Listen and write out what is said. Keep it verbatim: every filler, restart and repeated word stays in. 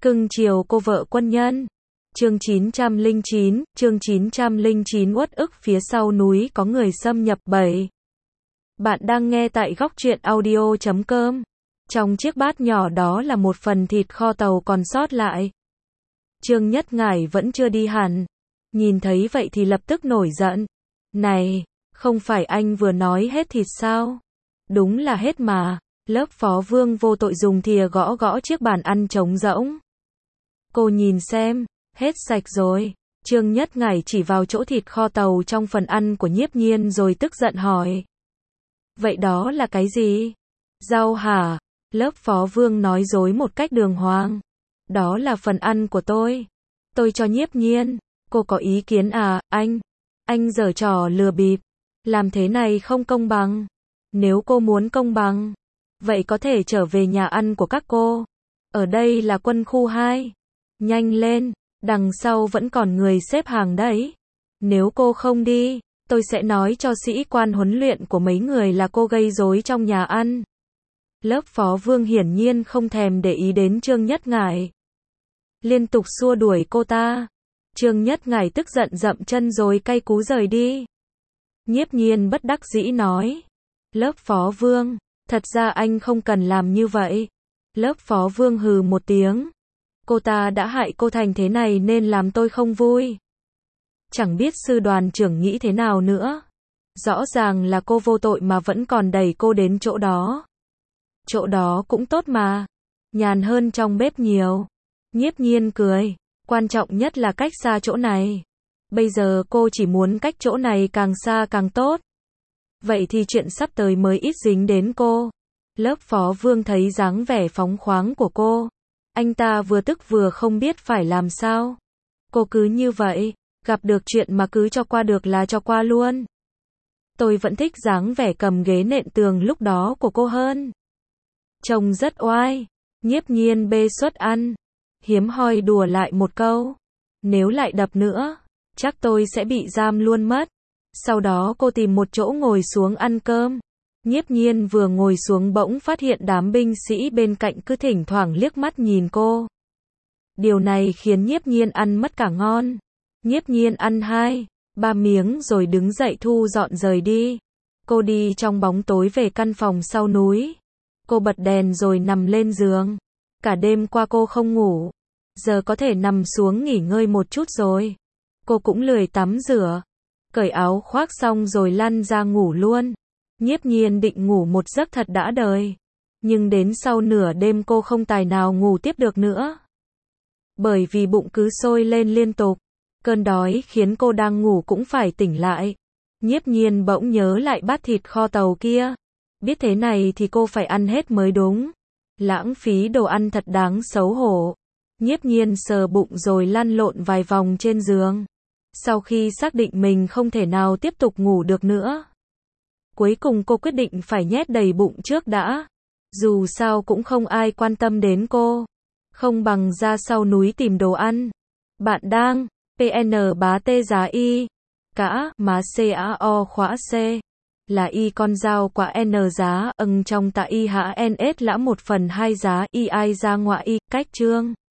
Cưng chiều cô vợ quân nhân. Chương chín trăm lẻ chín, chương chín trăm lẻ chín uất ức phía sau núi có người xâm nhập. bảy. Bạn đang nghe tại góc truyện audio chấm com. Trong chiếc bát nhỏ đó là một phần thịt kho tàu còn sót lại. Trương Nhất Ngải vẫn chưa đi hẳn. Nhìn thấy vậy thì lập tức nổi giận. Này, không phải anh vừa nói hết thịt sao? Đúng là hết mà. Lớp phó vương vô tội dùng thìa gõ gõ chiếc bàn ăn trống rỗng. Cô nhìn xem, hết sạch rồi. Trương Nhất Ngải chỉ vào chỗ thịt kho tàu trong phần ăn của Nhiếp Nhiên rồi tức giận hỏi. Vậy đó là cái gì? Rau hả? Lớp phó vương nói dối một cách đường hoàng. Đó là phần ăn của tôi. Tôi cho Nhiếp Nhiên. Cô có ý kiến à, anh? Anh giở trò lừa bịp. Làm thế này không công bằng. Nếu cô muốn công bằng, vậy có thể trở về nhà ăn của các cô. Ở đây là quân khu hai. Nhanh lên, đằng sau vẫn còn người xếp hàng đấy. Nếu cô không đi, tôi sẽ nói cho sĩ quan huấn luyện của mấy người là cô gây rối trong nhà ăn. Lớp phó vương hiển nhiên không thèm để ý đến Trương Nhất Ngải. Liên tục xua đuổi cô ta. Trương Nhất Ngải tức giận dậm chân rồi cay cú rời đi. Nhiếp Nhiên bất đắc dĩ nói. Lớp phó vương, thật ra anh không cần làm như vậy. Lớp phó vương hừ một tiếng. Cô ta đã hại cô thành thế này nên làm tôi không vui. Chẳng biết sư đoàn trưởng nghĩ thế nào nữa. Rõ ràng là cô vô tội mà vẫn còn đẩy cô đến chỗ đó. Chỗ đó cũng tốt mà. Nhàn hơn trong bếp nhiều. Nhiếp Nhiên cười. Quan trọng nhất là cách xa chỗ này. Bây giờ cô chỉ muốn cách chỗ này càng xa càng tốt. Vậy thì chuyện sắp tới mới ít dính đến cô. Lớp phó vương thấy dáng vẻ phóng khoáng của cô. Anh ta vừa tức vừa không biết phải làm sao. Cô cứ như vậy, gặp được chuyện mà cứ cho qua được là cho qua luôn. Tôi vẫn thích dáng vẻ cầm ghế nện tường lúc đó của cô hơn. Trông rất oai. Nhiếp Nhiên bê suất ăn. Hiếm hoi đùa lại một câu. Nếu lại đập nữa, chắc tôi sẽ bị giam luôn mất. Sau đó cô tìm một chỗ ngồi xuống ăn cơm. Nhiếp Nhiên vừa ngồi xuống bỗng phát hiện đám binh sĩ bên cạnh cứ thỉnh thoảng liếc mắt nhìn cô. Điều này khiến Nhiếp Nhiên ăn mất cả ngon. Nhiếp Nhiên ăn hai, ba miếng rồi đứng dậy thu dọn rời đi. Cô đi trong bóng tối về căn phòng sau núi. Cô bật đèn rồi nằm lên giường. Cả đêm qua cô không ngủ. Giờ có thể nằm xuống nghỉ ngơi một chút rồi. Cô cũng lười tắm rửa. Cởi áo khoác xong rồi lăn ra ngủ luôn. Nhiếp Nhiên định ngủ một giấc thật đã đời. Nhưng đến sau nửa đêm cô không tài nào ngủ tiếp được nữa. Bởi vì bụng cứ sôi lên liên tục. Cơn đói khiến cô đang ngủ cũng phải tỉnh lại. Nhiếp Nhiên bỗng nhớ lại bát thịt kho tàu kia. Biết thế này thì cô phải ăn hết mới đúng. Lãng phí đồ ăn thật đáng xấu hổ. Nhiếp Nhiên sờ bụng rồi lăn lộn vài vòng trên giường. Sau khi xác định mình không thể nào tiếp tục ngủ được nữa, cuối cùng cô quyết định phải nhét đầy bụng trước đã. Dù sao cũng không ai quan tâm đến cô. Không bằng ra sau núi tìm đồ ăn. Bạn đang pê en bá tê giá y. Cả má c a o khóa c. Là y con dao quả n giá âng trong tạ y hạ n s lã một phần hai giá y ai ra ngoại y. Cách chương